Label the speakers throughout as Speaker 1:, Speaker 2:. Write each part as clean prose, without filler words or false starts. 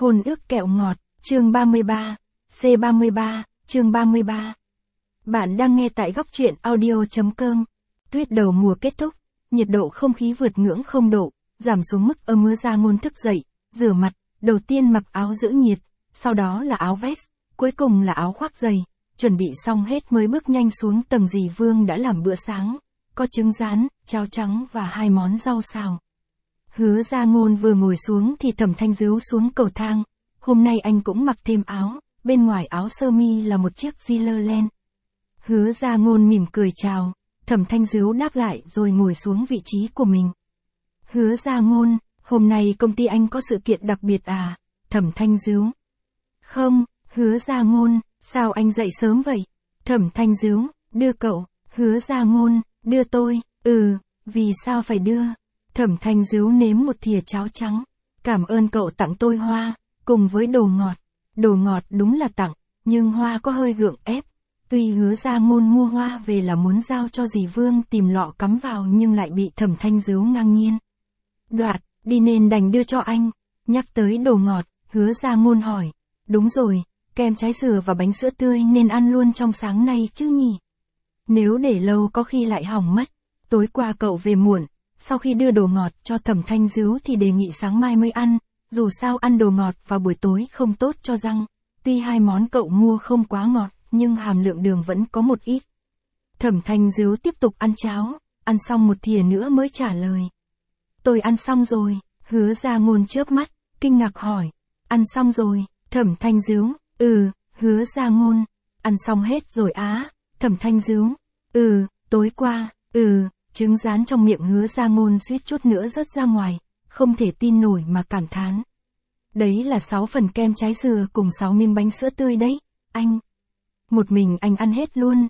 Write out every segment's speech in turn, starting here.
Speaker 1: Hôn ước kẹo ngọt, chương 33, C33, chương 33. Bạn đang nghe tại góc truyện audio.com. Tuyết đầu mùa kết thúc, nhiệt độ không khí vượt ngưỡng 0 độ, giảm xuống mức ấm. Hứa Gia Ngôn thức dậy, rửa mặt, đầu tiên mặc áo giữ nhiệt, sau đó là áo vest, cuối cùng là áo khoác dày, chuẩn bị xong hết mới bước nhanh xuống tầng. Dì Vương đã làm bữa sáng, có trứng rán, cháo trắng và 2 món rau xào. Hứa Gia Ngôn vừa ngồi xuống thì Thẩm Thanh Dứu xuống cầu thang. Hôm nay anh cũng mặc thêm áo, bên ngoài áo sơ mi là một chiếc Ziller len. Hứa Gia Ngôn mỉm cười chào, Thẩm Thanh Dứu đáp lại rồi ngồi xuống vị trí của mình. Hứa Gia Ngôn, hôm nay công ty anh có sự kiện đặc biệt à? Thẩm Thanh Dứu. Không, Hứa Gia Ngôn, sao anh dậy sớm vậy? Thẩm Thanh Dứu, đưa cậu. Hứa Gia Ngôn, đưa tôi. Vì sao phải đưa? Thẩm Thanh Dứu nếm một thìa cháo trắng. Cảm ơn cậu tặng tôi hoa, cùng với đồ ngọt. Đồ ngọt đúng là tặng, nhưng hoa có hơi gượng ép. Tuy Hứa Gia Ngôn mua hoa về là muốn giao cho dì Vương tìm lọ cắm vào nhưng lại bị Thẩm Thanh Dứu ngang nhiên đoạt đi nên đành đưa cho anh. Nhắc tới đồ ngọt, Hứa Gia Ngôn hỏi. Đúng rồi, kem trái dừa và bánh sữa tươi nên ăn luôn trong sáng nay chứ nhỉ? Nếu để lâu có khi lại hỏng mất. Tối qua cậu về muộn, sau khi đưa đồ ngọt cho Thẩm Thanh Dứu thì đề nghị sáng mai mới ăn, dù sao ăn đồ ngọt vào buổi tối không tốt cho răng. Tuy 2 món cậu mua không quá ngọt, nhưng hàm lượng đường vẫn có một ít. Thẩm Thanh Dứu tiếp tục ăn cháo, ăn xong một thìa nữa mới trả lời. Tôi ăn xong rồi. Hứa Gia Ngôn chớp mắt, kinh ngạc hỏi. Ăn xong rồi? Thẩm Thanh Dứu. Hứa Gia Ngôn. Ăn xong hết rồi á? Thẩm Thanh Dứu. Tối qua. Trứng rán trong miệng Hứa Gia Ngôn suýt chút nữa rớt ra ngoài, không thể tin nổi mà cảm thán. Đấy là 6 phần kem trái dừa cùng 6 miếng bánh sữa tươi đấy, anh. Một mình anh ăn hết luôn.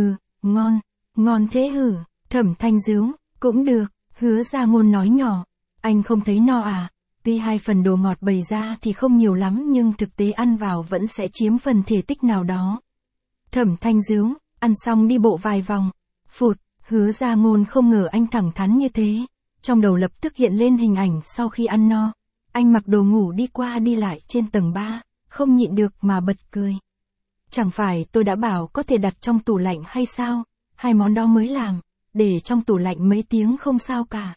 Speaker 1: Ngon thế hử? Thẩm Thanh Dứu. Cũng được, Hứa Gia Ngôn nói nhỏ. Anh không thấy no à? Tuy 2 phần đồ ngọt bày ra thì không nhiều lắm nhưng thực tế ăn vào vẫn sẽ chiếm phần thể tích nào đó. Thẩm Thanh Dứu. Ăn xong đi bộ vài vòng. Phụt. Hứa Gia Ngôn không ngờ anh thẳng thắn như thế. Trong đầu lập tức hiện lên hình ảnh sau khi ăn no. Anh mặc đồ ngủ đi qua đi lại trên tầng 3, không nhịn được mà bật cười. Chẳng phải tôi đã bảo có thể đặt trong tủ lạnh hay sao? 2 món đó mới làm, để trong tủ lạnh mấy tiếng không sao cả.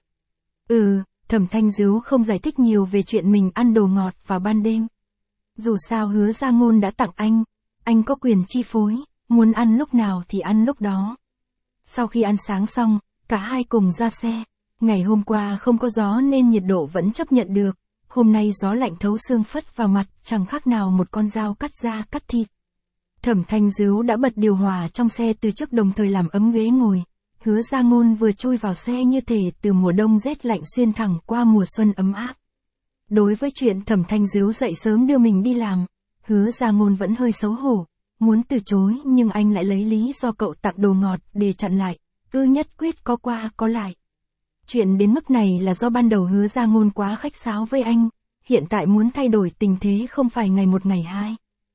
Speaker 1: Thẩm Thanh Dứu không giải thích nhiều về chuyện mình ăn đồ ngọt vào ban đêm. Dù sao Hứa Gia Ngôn đã tặng anh có quyền chi phối, muốn ăn lúc nào thì ăn lúc đó. Sau khi ăn sáng xong, cả hai cùng ra xe. Ngày hôm qua không có gió nên nhiệt độ vẫn chấp nhận được. Hôm nay gió lạnh thấu xương phất vào mặt, chẳng khác nào một con dao cắt da cắt thịt. Thẩm Thanh Dứu đã bật điều hòa trong xe từ trước đồng thời làm ấm ghế ngồi. Hứa Gia Ngôn vừa chui vào xe như thể từ mùa đông rét lạnh xuyên thẳng qua mùa xuân ấm áp. Đối với chuyện Thẩm Thanh Dứu dậy sớm đưa mình đi làm, Hứa Gia Ngôn vẫn hơi xấu hổ. Muốn từ chối nhưng anh lại lấy lý do cậu tặng đồ ngọt để chặn lại, cứ nhất quyết có qua có lại. Chuyện đến mức này là do ban đầu Hứa Gia Ngôn quá khách sáo với anh, hiện tại muốn thay đổi tình thế không phải ngày một ngày hai.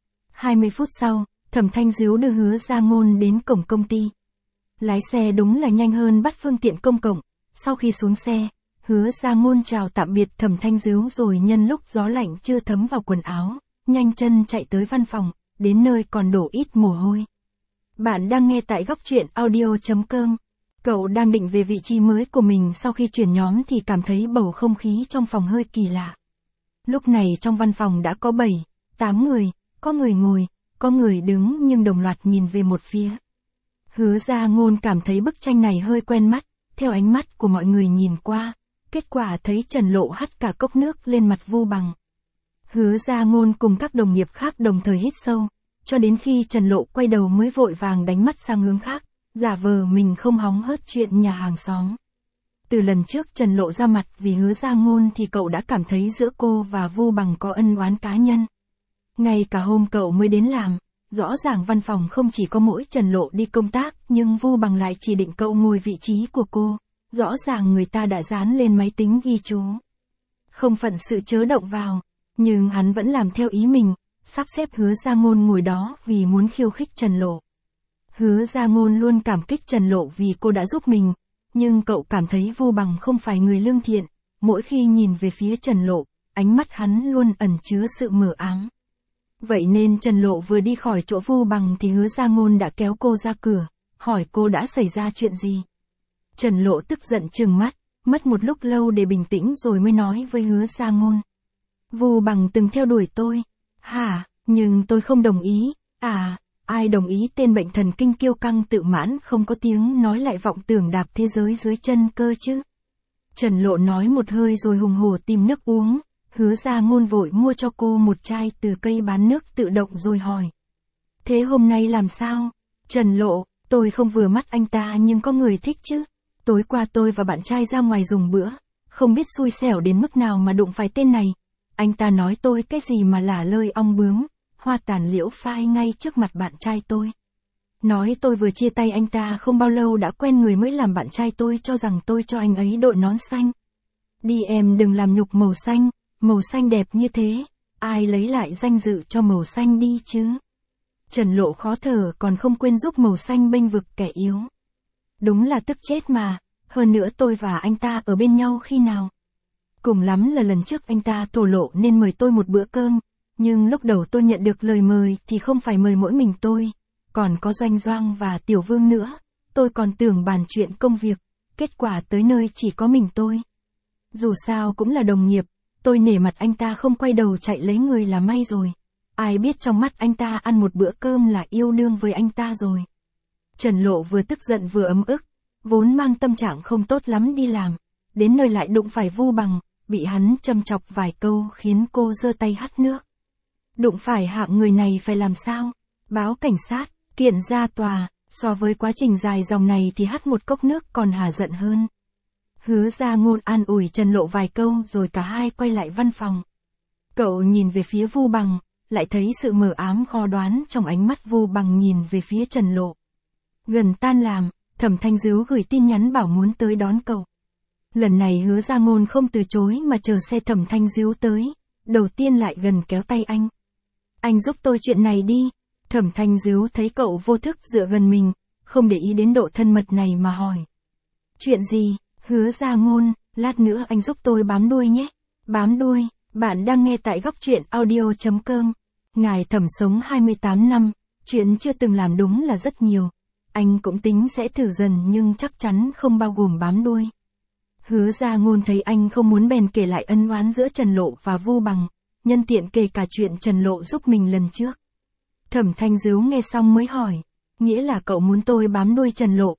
Speaker 1: 20 phút sau, Thẩm Thanh Dứu đưa Hứa Gia Ngôn đến cổng công ty. Lái xe đúng là nhanh hơn bắt phương tiện công cộng. Sau khi xuống xe, Hứa Gia Ngôn chào tạm biệt Thẩm Thanh Dứu rồi nhân lúc gió lạnh chưa thấm vào quần áo, nhanh chân chạy tới văn phòng. Đến nơi còn đổ ít mồ hôi. Bạn đang nghe tại góc truyện audio.com. Cậu đang định về vị trí mới của mình sau khi chuyển nhóm thì cảm thấy bầu không khí trong phòng hơi kỳ lạ. Lúc này trong văn phòng đã có 7, 8 người, có người ngồi, có người đứng nhưng đồng loạt nhìn về một phía. Hứa Gia Ngôn cảm thấy bức tranh này hơi quen mắt, theo ánh mắt của mọi người nhìn qua, kết quả thấy Trần Lộ hắt cả cốc nước lên mặt Vu Bằng. Hứa Gia Ngôn cùng các đồng nghiệp khác đồng thời hít sâu, cho đến khi Trần Lộ quay đầu mới vội vàng đánh mắt sang hướng khác, giả vờ mình không hóng hớt chuyện nhà hàng xóm. Từ lần trước Trần Lộ ra mặt vì Hứa Gia Ngôn thì cậu đã cảm thấy giữa cô và Vu Bằng có ân oán cá nhân. Ngay cả hôm cậu mới đến làm, rõ ràng văn phòng không chỉ có mỗi Trần Lộ đi công tác nhưng Vu Bằng lại chỉ định cậu ngồi vị trí của cô, rõ ràng người ta đã dán lên máy tính ghi chú. Không phận sự chớ động vào. Nhưng hắn vẫn làm theo ý mình, sắp xếp Hứa Gia Ngôn ngồi đó vì muốn khiêu khích Trần Lộ. Hứa Gia Ngôn luôn cảm kích Trần Lộ vì cô đã giúp mình, nhưng cậu cảm thấy Vu Bằng không phải người lương thiện, mỗi khi nhìn về phía Trần Lộ, ánh mắt hắn luôn ẩn chứa sự mờ ám. Vậy nên Trần Lộ vừa đi khỏi chỗ Vu Bằng thì Hứa Gia Ngôn đã kéo cô ra cửa, hỏi cô đã xảy ra chuyện gì. Trần Lộ tức giận trừng mắt, mất một lúc lâu để bình tĩnh rồi mới nói với Hứa Gia Ngôn. Vu Bằng từng theo đuổi tôi. Hả, nhưng tôi không đồng ý. À, ai đồng ý tên bệnh thần kinh kiêu căng tự mãn không có tiếng nói lại vọng tưởng đạp thế giới dưới chân cơ chứ. Trần Lộ nói một hơi rồi hùng hổ tìm nước uống. Hứa Gia Ngôn vội mua cho cô một chai từ cây bán nước tự động rồi hỏi. Thế hôm nay làm sao? Trần Lộ, tôi không vừa mắt anh ta nhưng có người thích chứ. Tối qua tôi và bạn trai ra ngoài dùng bữa, không biết xui xẻo đến mức nào mà đụng phải tên này. Anh ta nói tôi cái gì mà lả lơi ong bướm, hoa tàn liễu phai ngay trước mặt bạn trai tôi. Nói tôi vừa chia tay anh ta không bao lâu đã quen người mới làm bạn trai tôi cho rằng tôi cho anh ấy đội nón xanh. Đi em đừng làm nhục màu xanh đẹp như thế, ai lấy lại danh dự cho màu xanh đi chứ. Trần Lộ khó thở còn không quên giúp màu xanh bênh vực kẻ yếu. Đúng là tức chết mà, hơn nữa tôi và anh ta ở bên nhau khi nào. Cùng lắm là lần trước anh ta thổ lộ nên mời tôi một bữa cơm, nhưng lúc đầu tôi nhận được lời mời thì không phải mời mỗi mình tôi, còn có Doanh Doang và Tiểu Vương nữa, tôi còn tưởng bàn chuyện công việc, kết quả tới nơi chỉ có mình tôi. Dù sao cũng là đồng nghiệp, tôi nể mặt anh ta không quay đầu chạy lấy người là may rồi. Ai biết trong mắt anh ta ăn một bữa cơm là yêu đương với anh ta rồi. Trần Lộ vừa tức giận vừa ấm ức, vốn mang tâm trạng không tốt lắm đi làm, đến nơi lại đụng phải Vu Bằng, bị hắn châm chọc vài câu khiến cô giơ tay hắt nước. Đụng phải hạng người này phải làm sao? Báo cảnh sát, kiện ra tòa, so với quá trình dài dòng này thì hắt một cốc nước còn hả giận hơn. Hứa Gia Ngôn an ủi Trần Lộ vài câu rồi cả hai quay lại văn phòng. Cậu nhìn về phía Vu Bằng, lại thấy sự mờ ám khó đoán trong ánh mắt Vu Bằng nhìn về phía Trần Lộ. Gần tan làm, Thẩm Thanh Dứu gửi tin nhắn bảo muốn tới đón cậu. Lần này Hứa Gia Ngôn không từ chối mà chờ xe Thẩm Thanh Dứu tới, đầu tiên lại gần kéo tay anh. Anh giúp tôi chuyện này đi. Thẩm Thanh Dứu thấy cậu vô thức dựa gần mình, không để ý đến độ thân mật này mà hỏi. Chuyện gì? Hứa Gia Ngôn, lát nữa anh giúp tôi bám đuôi nhé. Bám đuôi, bạn đang nghe tại góc truyện audio.com. Ngài Thẩm sống 28 năm, chuyện chưa từng làm đúng là rất nhiều. Anh cũng tính sẽ thử dần nhưng chắc chắn không bao gồm bám đuôi. Hứa Gia Ngôn thấy anh không muốn bèn kể lại ân oán giữa Trần Lộ và Vu Bằng, nhân tiện kể cả chuyện Trần Lộ giúp mình lần trước. Thẩm Thanh Dứu nghe xong mới hỏi, nghĩa là cậu muốn tôi bám đuôi Trần Lộ?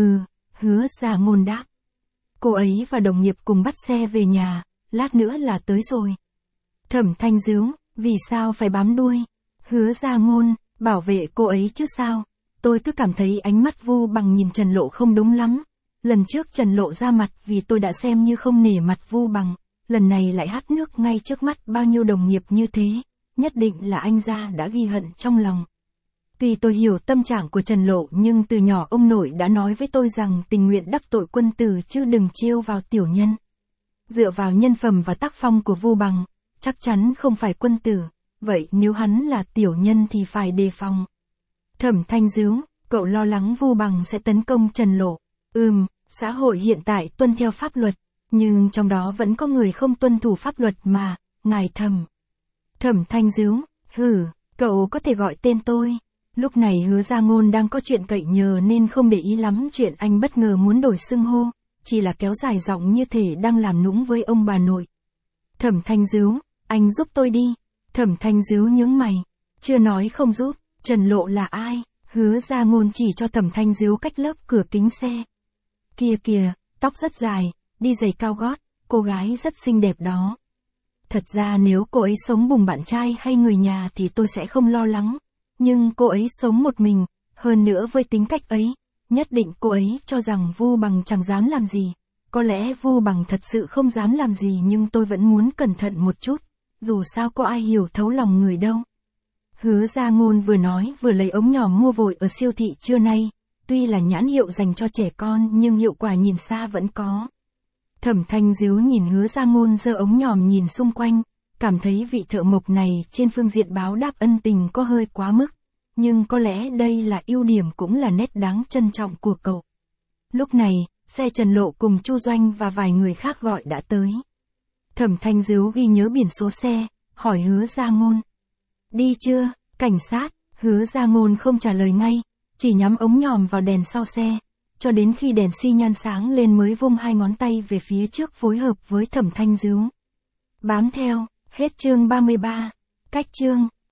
Speaker 1: Hứa Gia Ngôn đáp. Cô ấy và đồng nghiệp cùng bắt xe về nhà, lát nữa là tới rồi. Thẩm Thanh Dứu, vì sao phải bám đuôi? Hứa Gia Ngôn, bảo vệ cô ấy chứ sao? Tôi cứ cảm thấy ánh mắt Vu Bằng nhìn Trần Lộ không đúng lắm. Lần trước Trần Lộ ra mặt vì tôi đã xem như không nể mặt Vu Bằng, lần này lại hắt nước ngay trước mắt bao nhiêu đồng nghiệp như thế, nhất định là anh gia đã ghi hận trong lòng. Tuy tôi hiểu tâm trạng của Trần Lộ nhưng từ nhỏ ông nội đã nói với tôi rằng tình nguyện đắc tội quân tử chứ đừng trêu vào tiểu nhân. Dựa vào nhân phẩm và tác phong của Vu Bằng, chắc chắn không phải quân tử, vậy nếu hắn là tiểu nhân thì phải đề phòng. Thẩm Thanh Dứu, cậu lo lắng Vu Bằng sẽ tấn công Trần Lộ. Xã hội hiện tại tuân theo pháp luật, nhưng trong đó vẫn có người không tuân thủ pháp luật mà, ngài Thẩm. Thẩm Thanh Dứu, cậu có thể gọi tên tôi. Lúc này Hứa Gia Ngôn đang có chuyện cậy nhờ nên không để ý lắm chuyện anh bất ngờ muốn đổi xưng hô, chỉ là kéo dài giọng như thể đang làm nũng với ông bà nội. Thẩm Thanh Dứu, anh giúp tôi đi. Thẩm Thanh Dứu nhướng mày, chưa nói không giúp. Trần Lộ là ai? Hứa Gia Ngôn chỉ cho Thẩm Thanh Dứu cách lớp cửa kính xe. Kia kìa, tóc rất dài, đi giày cao gót, cô gái rất xinh đẹp đó. Thật ra nếu cô ấy sống cùng bạn trai hay người nhà thì tôi sẽ không lo lắng. Nhưng cô ấy sống một mình, hơn nữa với tính cách ấy, nhất định cô ấy cho rằng Vu Bằng chẳng dám làm gì. Có lẽ Vu Bằng thật sự không dám làm gì nhưng tôi vẫn muốn cẩn thận một chút, dù sao có ai hiểu thấu lòng người đâu. Hứa Gia Ngôn vừa nói vừa lấy ống nhòm mua vội ở siêu thị trưa nay, tuy là nhãn hiệu dành cho trẻ con nhưng hiệu quả nhìn xa vẫn có. Thẩm Thanh Dứu nhìn Hứa Gia Ngôn giơ ống nhòm nhìn xung quanh, cảm thấy vị thợ mộc này trên phương diện báo đáp ân tình có hơi quá mức, nhưng có lẽ đây là ưu điểm cũng là nét đáng trân trọng của cậu. Lúc này, xe Trần Lộ cùng Chu Doanh và vài người khác gọi đã tới. Thẩm Thanh Dứu ghi nhớ biển số xe, hỏi Hứa Gia Ngôn. Đi chưa, cảnh sát? Hứa Gia Ngôn không trả lời ngay, chỉ nhắm ống nhòm vào đèn sau xe, cho đến khi đèn xi nhan sáng lên mới vung hai ngón tay về phía trước phối hợp với Thẩm Thanh Dứu. Bám theo, hết chương 33. Cách chương